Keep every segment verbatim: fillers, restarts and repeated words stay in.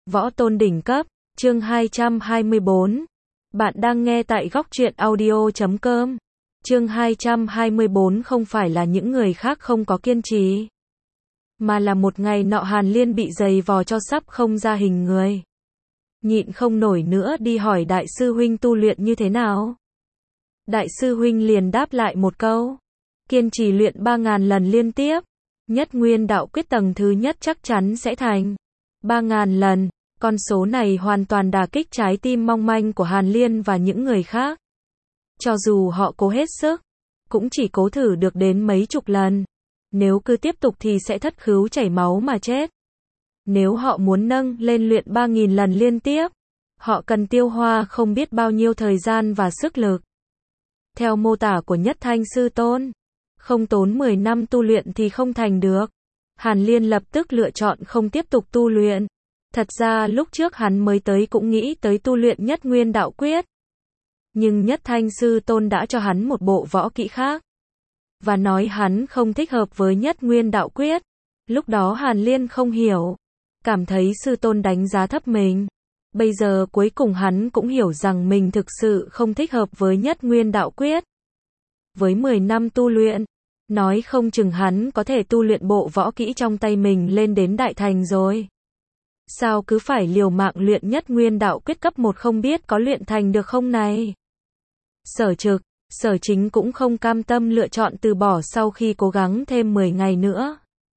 Võ tôn đỉnh cấp, chương hai trăm hai mươi bốn. Bạn đang nghe tại góc truyện audio chấm com. Chương hai trăm hai mươi bốn không phải là những người khác không có kiên trì, mà là một ngày nọ Hàn Liên bị giày vò cho sắp không ra hình người. Nhịn không nổi nữa đi hỏi đại sư huynh tu luyện như thế nào. Đại sư huynh liền đáp lại một câu: kiên trì luyện ba ngàn lần liên tiếp, nhất nguyên đạo quyết tầng thứ nhất chắc chắn sẽ thành. Ba ngàn lần, con số này hoàn toàn đả kích trái tim mong manh của Hàn Liên và những người khác. Cho dù họ cố hết sức, cũng chỉ cố thử được đến mấy chục lần. Nếu cứ tiếp tục thì sẽ thất khứu chảy máu mà chết. Nếu họ muốn nâng lên luyện ba nghìn lần liên tiếp, họ cần tiêu hoa không biết bao nhiêu thời gian và sức lực. Theo mô tả của Nhất Thanh Sư Tôn, không tốn mười năm tu luyện thì không thành được. Hàn Liên lập tức lựa chọn không tiếp tục tu luyện. Thật ra lúc trước hắn mới tới cũng nghĩ tới tu luyện nhất nguyên đạo quyết. Nhưng Nhất Thanh Sư Tôn đã cho hắn một bộ võ kỹ khác, và nói hắn không thích hợp với nhất nguyên đạo quyết. Lúc đó Hàn Liên không hiểu, cảm thấy Sư Tôn đánh giá thấp mình. Bây giờ cuối cùng hắn cũng hiểu rằng mình thực sự không thích hợp với nhất nguyên đạo quyết. Với mười năm tu luyện, nói không chừng hắn có thể tu luyện bộ võ kỹ trong tay mình lên đến đại thành rồi. Sao cứ phải liều mạng luyện nhất nguyên đạo quyết cấp một không biết có luyện thành được không này? Sở Trực, Sở Chính cũng không cam tâm lựa chọn từ bỏ sau khi cố gắng thêm mười ngày nữa.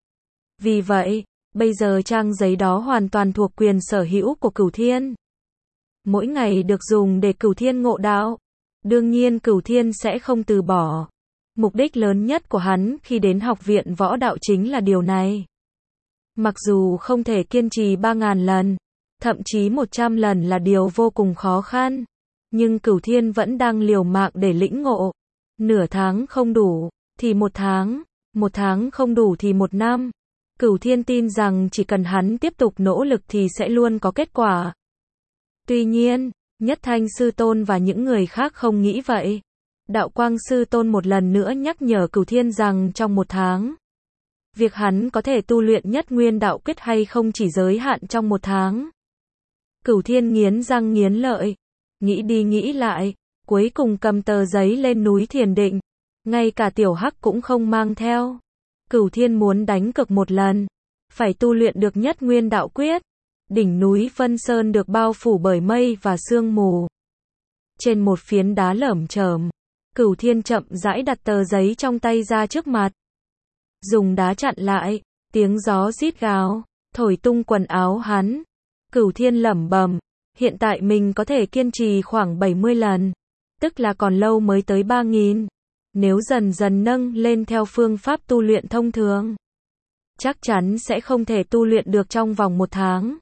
Vì vậy, bây giờ trang giấy đó hoàn toàn thuộc quyền sở hữu của Cửu Thiên. Mỗi ngày được dùng để Cửu Thiên ngộ đạo. Đương nhiên Cửu Thiên sẽ không từ bỏ. Mục đích lớn nhất của hắn khi đến học viện võ đạo chính là điều này. Mặc dù không thể kiên trì ba ngàn lần, thậm chí một trăm lần là điều vô cùng khó khăn, nhưng Cửu Thiên vẫn đang liều mạng để lĩnh ngộ. Nửa tháng không đủ, thì một tháng, một tháng không đủ thì một năm. Cửu Thiên tin rằng chỉ cần hắn tiếp tục nỗ lực thì sẽ luôn có kết quả. Tuy nhiên, Nhất Thanh Sư Tôn và những người khác không nghĩ vậy. Đạo Quang Sư Tôn một lần nữa nhắc nhở Cửu Thiên rằng trong một tháng, việc hắn có thể tu luyện nhất nguyên đạo quyết hay không chỉ giới hạn trong một tháng. Cửu Thiên nghiến răng nghiến lợi, nghĩ đi nghĩ lại, cuối cùng cầm tờ giấy lên núi thiền định. Ngay cả Tiểu Hắc cũng không mang theo. Cửu Thiên muốn đánh cược một lần, phải tu luyện được nhất nguyên đạo quyết. Đỉnh núi Vân Sơn được bao phủ bởi mây và sương mù. Trên một phiến đá lởm chởm, Cửu Thiên chậm rãi đặt tờ giấy trong tay ra trước mặt. Dùng đá chặn lại, tiếng gió rít gào, thổi tung quần áo hắn. Cửu Thiên lẩm bẩm, hiện tại mình có thể kiên trì khoảng bảy mươi lần, tức là còn lâu mới tới ba nghìn. Nếu dần dần nâng lên theo phương pháp tu luyện thông thường, chắc chắn sẽ không thể tu luyện được trong vòng một tháng.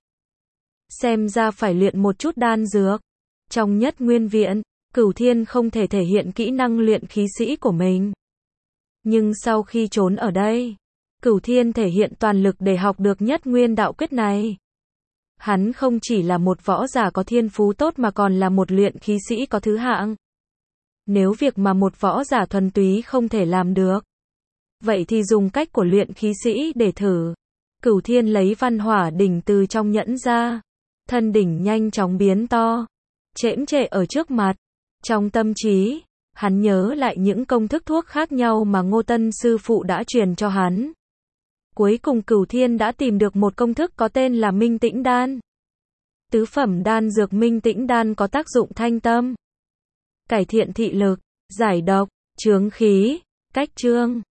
Xem ra phải luyện một chút đan dược. Trong nhất nguyên viện, Cửu Thiên không thể thể hiện kỹ năng luyện khí sĩ của mình. Nhưng sau khi trốn ở đây, Cửu Thiên thể hiện toàn lực để học được nhất nguyên đạo quyết này. Hắn không chỉ là một võ giả có thiên phú tốt mà còn là một luyện khí sĩ có thứ hạng. Nếu việc mà một võ giả thuần túy không thể làm được, vậy thì dùng cách của luyện khí sĩ để thử. Cửu Thiên lấy văn hỏa đỉnh từ trong nhẫn ra. Thân đỉnh nhanh chóng biến to, chễm chệ ở trước mặt. Trong tâm trí, hắn nhớ lại những công thức thuốc khác nhau mà Ngô Tân sư phụ đã truyền cho hắn. Cuối cùng Cửu Thiên đã tìm được một công thức có tên là Minh Tĩnh Đan. Tứ phẩm đan dược Minh Tĩnh Đan có tác dụng thanh tâm, cải thiện thị lực, giải độc, chướng khí, cách trương.